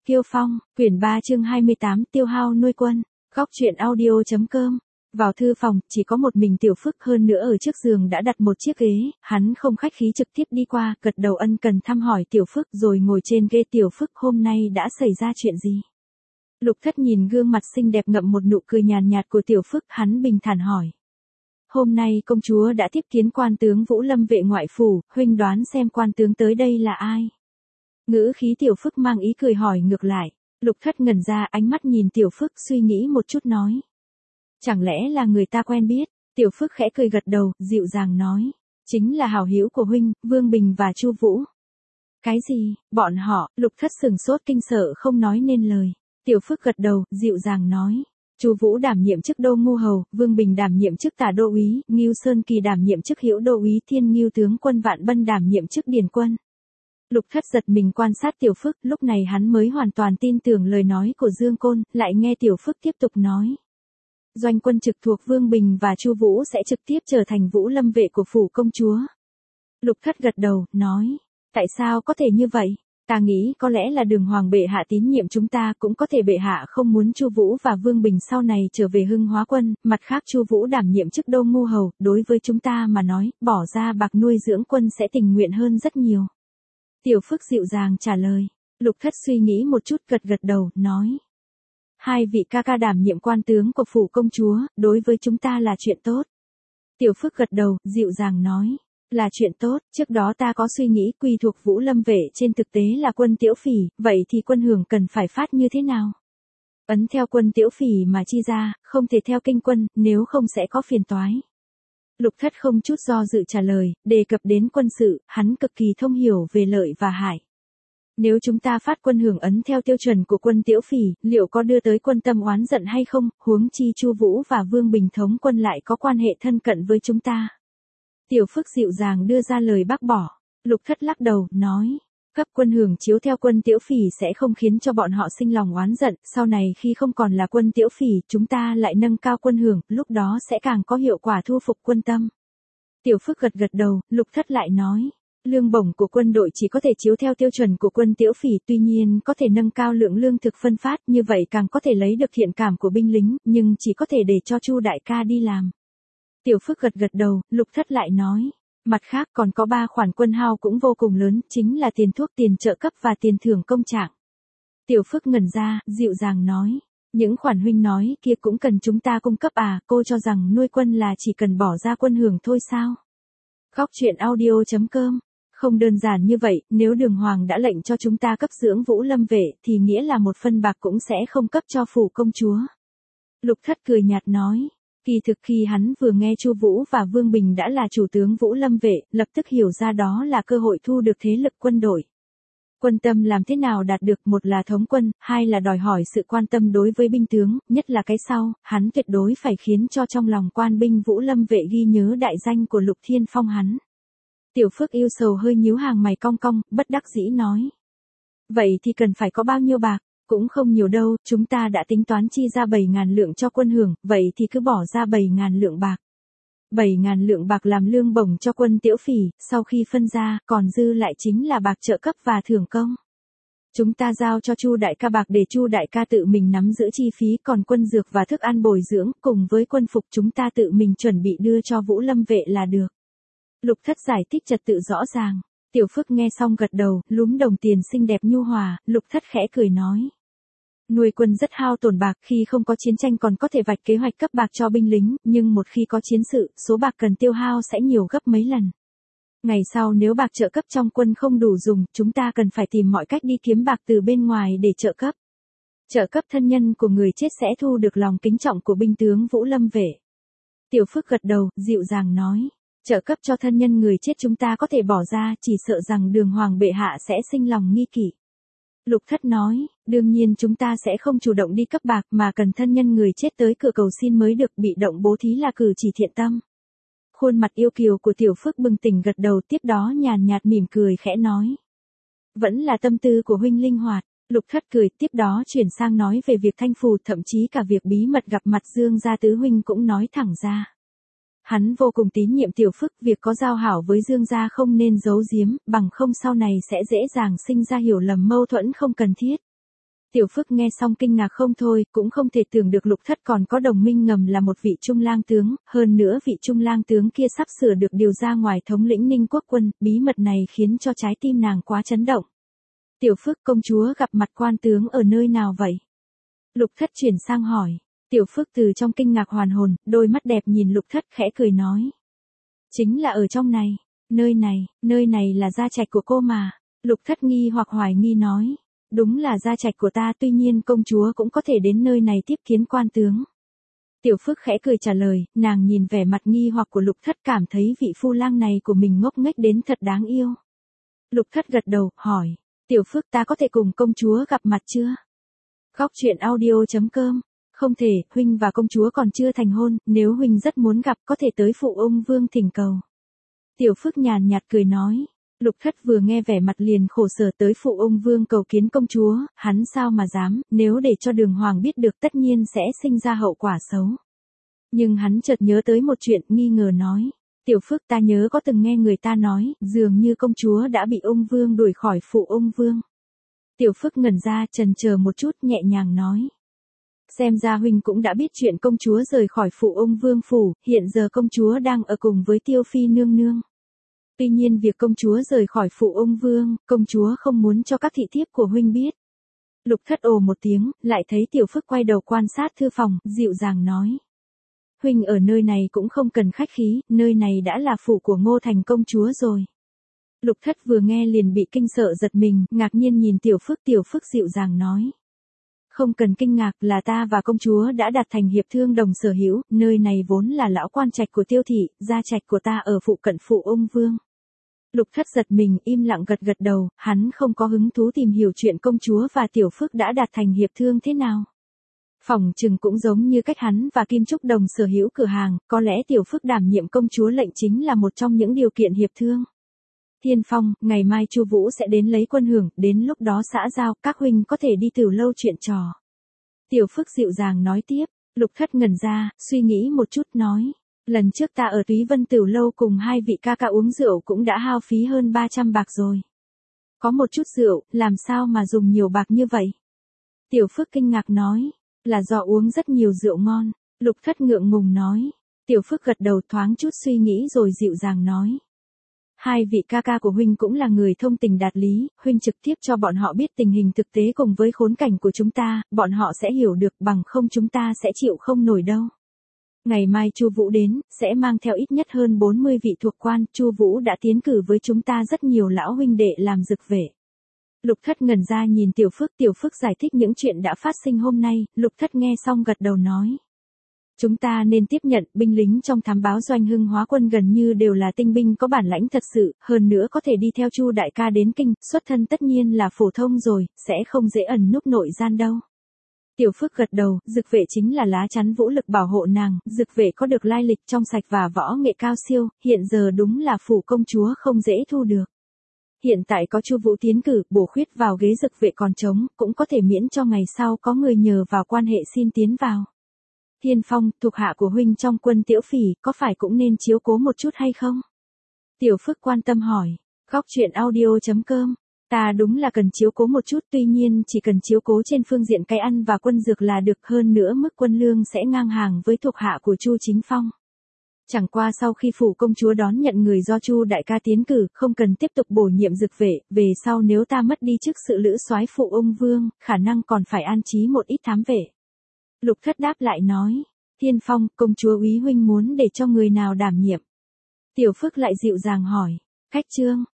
Kiêu Phong, quyển 3 chương 28 tiêu hao nuôi quân, góc truyện audio.com. Vào thư phòng, chỉ có một mình Tiểu Phước, hơn nữa ở trước giường đã đặt một chiếc ghế, hắn không khách khí trực tiếp đi qua, gật đầu ân cần thăm hỏi Tiểu Phước rồi ngồi trên ghế. Tiểu Phước, hôm nay đã xảy ra chuyện gì? Lục Thất nhìn gương mặt xinh đẹp ngậm một nụ cười nhàn nhạt của Tiểu Phước, hắn bình thản hỏi. Hôm nay công chúa đã tiếp kiến quan tướng Vũ Lâm vệ ngoại phủ, huynh đoán xem quan tướng tới đây là ai? Ngữ khí Tiểu Phước mang ý cười hỏi ngược lại. Lục Thất ngẩn ra, ánh mắt nhìn Tiểu Phước suy nghĩ một chút nói. Chẳng lẽ là người ta quen biết? Tiểu Phước khẽ cười gật đầu, dịu dàng nói. Chính là hảo hữu của huynh, Vương Bình và Chu Vũ. Cái gì? Bọn họ? Lục Thất sừng sốt kinh sợ không nói nên lời. Tiểu Phước gật đầu, dịu dàng nói. Chu Vũ đảm nhiệm chức đô ngu hầu, Vương Bình đảm nhiệm chức tả đô úy, Ngưu Sơn Kỳ đảm nhiệm chức hữu đô úy, Thiên Ngưu tướng quân Vạn Bân đảm nhiệm chức điền quân. Lục Thất giật mình quan sát Tiểu Phước, lúc này hắn mới hoàn toàn tin tưởng lời nói của Dương Côn, lại nghe Tiểu Phước tiếp tục nói. Doanh quân trực thuộc Vương Bình và Chu Vũ sẽ trực tiếp trở thành Vũ Lâm vệ của phủ công chúa. Lục Thất gật đầu, nói. Tại sao có thể như vậy? Ta nghĩ có lẽ là Đường Hoàng bệ hạ tín nhiệm chúng ta, cũng có thể bệ hạ không muốn Chu Vũ và Vương Bình sau này trở về Hưng Hóa quân, mặt khác Chu Vũ đảm nhiệm chức đô ngu hầu, đối với chúng ta mà nói, bỏ ra bạc nuôi dưỡng quân sẽ tình nguyện hơn rất nhiều. Tiểu Phước dịu dàng trả lời. Lục Thất suy nghĩ một chút gật đầu, nói. Hai vị ca ca đảm nhiệm quan tướng của phủ công chúa, đối với chúng ta là chuyện tốt. Tiểu Phước gật đầu, dịu dàng nói. Là chuyện tốt, trước đó ta có suy nghĩ quy thuộc Vũ Lâm vệ trên thực tế là quân Tiểu Phỉ, vậy thì quân hưởng cần phải phát như thế nào? Ấn theo quân Tiểu Phỉ mà chi ra, không thể theo kinh quân, nếu không sẽ có phiền toái. Lục Thất không chút do dự trả lời, đề cập đến quân sự, hắn cực kỳ thông hiểu về lợi và hại. Nếu chúng ta phát quân hưởng ấn theo tiêu chuẩn của quân Tiểu Phỉ, liệu có đưa tới quân tâm oán giận hay không, huống chi Chu Vũ và Vương Bình thống quân lại có quan hệ thân cận với chúng ta. Tiểu Phước dịu dàng đưa ra lời bác bỏ. Lục Thất lắc đầu, nói. Cấp quân hưởng chiếu theo quân Tiểu Phỉ sẽ không khiến cho bọn họ sinh lòng oán giận, sau này khi không còn là quân Tiểu Phỉ, chúng ta lại nâng cao quân hưởng, lúc đó sẽ càng có hiệu quả thu phục quân tâm. Tiểu Phước gật đầu, Lục Thất lại nói. Lương bổng của quân đội chỉ có thể chiếu theo tiêu chuẩn của quân Tiểu Phỉ, tuy nhiên có thể nâng cao lượng lương thực phân phát, như vậy càng có thể lấy được thiện cảm của binh lính, nhưng chỉ có thể để cho Chu đại ca đi làm. Tiểu Phước gật đầu, Lục Thất lại nói. Mặt khác còn có 3 khoản quân hao cũng vô cùng lớn, chính là tiền thuốc, tiền trợ cấp và tiền thưởng công trạng. Tiểu Phước ngẩn ra, dịu dàng nói. Những khoản huynh nói kia cũng cần chúng ta cung cấp à, cô cho rằng nuôi quân là chỉ cần bỏ ra quân hưởng thôi sao? Góc truyện audio.com. Không đơn giản như vậy, nếu Đường Hoàng đã lệnh cho chúng ta cấp dưỡng Vũ Lâm vệ, thì nghĩa là một phân bạc cũng sẽ không cấp cho phủ công chúa. Lục Thất cười nhạt nói. Kỳ thực khi hắn vừa nghe Chu Vũ và Vương Bình đã là chủ tướng Vũ Lâm vệ, lập tức hiểu ra đó là cơ hội thu được thế lực quân đội. Quân tâm làm thế nào đạt được, một là thống quân, hai là đòi hỏi sự quan tâm đối với binh tướng, nhất là cái sau, hắn tuyệt đối phải khiến cho trong lòng quan binh Vũ Lâm vệ ghi nhớ đại danh của Lục Thiên Phong hắn. Tiểu Phước yêu sầu hơi nhíu hàng mày cong cong, bất đắc dĩ nói. Vậy thì cần phải có bao nhiêu bạc? Cũng không nhiều đâu, chúng ta đã tính toán chi ra 7.000 lượng cho quân hưởng, vậy thì cứ bỏ ra 7.000 lượng bạc. 7.000 lượng bạc làm lương bổng cho quân Tiểu Phỉ, sau khi phân ra, còn dư lại chính là bạc trợ cấp và thưởng công. Chúng ta giao cho Chu đại ca bạc để Chu đại ca tự mình nắm giữ chi phí, còn quân dược và thức ăn bồi dưỡng, cùng với quân phục chúng ta tự mình chuẩn bị đưa cho Vũ Lâm vệ là được. Lục Thất giải thích trật tự rõ ràng. Tiểu Phước nghe xong gật đầu, lúm đồng tiền xinh đẹp nhu hòa, Lục Thất khẽ cười nói. Nuôi quân rất hao tổn bạc, khi không có chiến tranh còn có thể vạch kế hoạch cấp bạc cho binh lính, nhưng một khi có chiến sự, số bạc cần tiêu hao sẽ nhiều gấp mấy lần. Ngày sau nếu bạc trợ cấp trong quân không đủ dùng, chúng ta cần phải tìm mọi cách đi kiếm bạc từ bên ngoài để trợ cấp. Trợ cấp thân nhân của người chết sẽ thu được lòng kính trọng của binh tướng Vũ Lâm vệ. Tiểu Phước gật đầu, dịu dàng nói. Trợ cấp cho thân nhân người chết chúng ta có thể bỏ ra, chỉ sợ rằng Đường Hoàng bệ hạ sẽ sinh lòng nghi kỵ. Lục Thất nói, đương nhiên chúng ta sẽ không chủ động đi cấp bạc mà cần thân nhân người chết tới cửa cầu xin mới được, bị động bố thí là cử chỉ thiện tâm. Khuôn mặt yêu kiều của Tiểu Phước bừng tỉnh gật đầu, tiếp đó nhàn nhạt mỉm cười khẽ nói. Vẫn là tâm tư của huynh linh hoạt. Lục Thất cười, tiếp đó chuyển sang nói về việc Thanh Phù, thậm chí cả việc bí mật gặp mặt Dương gia tứ huynh cũng nói thẳng ra. Hắn vô cùng tín nhiệm Tiểu Phước, việc có giao hảo với Dương gia không nên giấu giếm, bằng không sau này sẽ dễ dàng sinh ra hiểu lầm mâu thuẫn không cần thiết. Tiểu Phước nghe xong kinh ngạc không thôi, cũng không thể tưởng được Lục Thất còn có đồng minh ngầm là một vị trung lang tướng, hơn nữa vị trung lang tướng kia sắp sửa được điều ra ngoài thống lĩnh Ninh Quốc quân, bí mật này khiến cho trái tim nàng quá chấn động. Tiểu Phước, công chúa gặp mặt quan tướng ở nơi nào vậy? Lục Thất chuyển sang hỏi. Tiểu Phước từ trong kinh ngạc hoàn hồn, đôi mắt đẹp nhìn Lục Thất khẽ cười nói. Chính là ở trong này, nơi này là gia trạch của cô mà. Lục Thất nghi hoặc hoài nghi nói. Đúng là gia trạch của ta, tuy nhiên công chúa cũng có thể đến nơi này tiếp kiến quan tướng. Tiểu Phước khẽ cười trả lời, nàng nhìn vẻ mặt nghi hoặc của Lục Thất cảm thấy vị phu lang này của mình ngốc nghếch đến thật đáng yêu. Lục Thất gật đầu, hỏi. Tiểu Phước, ta có thể cùng công chúa gặp mặt chưa? Góc truyện audio.com. Không thể, huynh và công chúa còn chưa thành hôn, nếu huynh rất muốn gặp có thể tới phụ ông vương thỉnh cầu. Tiểu Phước nhàn nhạt cười nói. Lục Thất vừa nghe vẻ mặt liền khổ sở, tới phụ ông vương cầu kiến công chúa, hắn sao mà dám, nếu để cho Đường Hoàng biết được tất nhiên sẽ sinh ra hậu quả xấu. Nhưng hắn chợt nhớ tới một chuyện, nghi ngờ nói. Tiểu Phước, ta nhớ có từng nghe người ta nói, dường như công chúa đã bị ông vương đuổi khỏi phụ ông vương. Tiểu Phước ngẩn ra, chần chờ một chút, nhẹ nhàng nói. Xem ra huynh cũng đã biết chuyện công chúa rời khỏi phụ ông vương phủ, hiện giờ công chúa đang ở cùng với Tiêu Phi nương nương. Tuy nhiên việc công chúa rời khỏi phụ ông vương, công chúa không muốn cho các thị thiếp của huynh biết. Lục Thất ồ một tiếng, lại thấy Tiểu Phước quay đầu quan sát thư phòng, dịu dàng nói. Huynh ở nơi này cũng không cần khách khí, nơi này đã là phủ của Ngô Thành công chúa rồi. Lục Thất vừa nghe liền bị kinh sợ giật mình, ngạc nhiên nhìn Tiểu Phước dịu dàng nói. Không cần kinh ngạc, là ta và công chúa đã đạt thành hiệp thương đồng sở hữu, nơi này vốn là lão quan trạch của Tiêu thị, gia trạch của ta ở phụ cận phụ ông vương. Lục Thất giật mình, im lặng gật đầu, hắn không có hứng thú tìm hiểu chuyện công chúa và Tiểu Phước đã đạt thành hiệp thương thế nào. Phỏng chừng cũng giống như cách hắn và Kim Trúc đồng sở hữu cửa hàng, có lẽ Tiểu Phước đảm nhiệm công chúa lệnh chính là một trong những điều kiện hiệp thương. Thiên Phong, ngày mai Chu Vũ sẽ đến lấy quân hưởng, đến lúc đó xã giao, các huynh có thể đi Tử lâu chuyện trò. Tiểu Phước dịu dàng nói tiếp. Lục Thất ngẩn ra, suy nghĩ một chút nói. Lần trước ta ở Túy Vân Tử lâu cùng hai vị ca ca uống rượu cũng đã hao phí hơn 300 bạc rồi. Có một chút rượu, làm sao mà dùng nhiều bạc như vậy? Tiểu Phước kinh ngạc nói. Là do uống rất nhiều rượu ngon. Lục Thất ngượng ngùng nói. Tiểu Phước gật đầu thoáng chút suy nghĩ rồi dịu dàng nói. Hai vị ca ca của huynh cũng là người thông tình đạt lý, huynh trực tiếp cho bọn họ biết tình hình thực tế cùng với khốn cảnh của chúng ta, bọn họ sẽ hiểu được, bằng không chúng ta sẽ chịu không nổi đâu. Ngày mai Chu Vũ đến, sẽ mang theo ít nhất hơn 40 vị thuộc quan, Chu Vũ đã tiến cử với chúng ta rất nhiều lão huynh đệ làm dực vệ. Lục Thất ngẩn ra nhìn Tiểu Phước giải thích những chuyện đã phát sinh hôm nay, Lục Thất nghe xong gật đầu nói. Chúng ta nên tiếp nhận, binh lính trong thám báo Doanh Hưng Hóa quân gần như đều là tinh binh có bản lãnh thật sự, hơn nữa có thể đi theo Chu đại ca đến kinh, xuất thân tất nhiên là phổ thông rồi, sẽ không dễ ẩn núp nội gian đâu. Tiểu Phước gật đầu, dực vệ chính là lá chắn vũ lực bảo hộ nàng, dực vệ có được lai lịch trong sạch và võ nghệ cao siêu, hiện giờ đúng là phủ công chúa không dễ thu được. Hiện tại có Chu Vũ tiến cử, bổ khuyết vào ghế dực vệ còn trống, cũng có thể miễn cho ngày sau có người nhờ vào quan hệ xin tiến vào. Thiên Phong, thuộc hạ của huynh trong quân Tiểu Phỉ, có phải cũng nên chiếu cố một chút hay không? Tiểu Phước quan tâm hỏi. Góc truyện audio.com. Ta đúng là cần chiếu cố một chút, tuy nhiên chỉ cần chiếu cố trên phương diện cái ăn và quân dược là được, hơn nữa mức quân lương sẽ ngang hàng với thuộc hạ của Chu Chính Phong. Chẳng qua sau khi phủ công chúa đón nhận người do Chu đại ca tiến cử, không cần tiếp tục bổ nhiệm dực vệ, về sau nếu ta mất đi chức sự lữ soái phụ ông vương, khả năng còn phải an trí một ít thám vệ. Lục Thất đáp lại nói. Thiên Phong, công chúa úy huynh muốn để cho người nào đảm nhiệm? Tiểu Phước lại dịu dàng hỏi. Khách trương,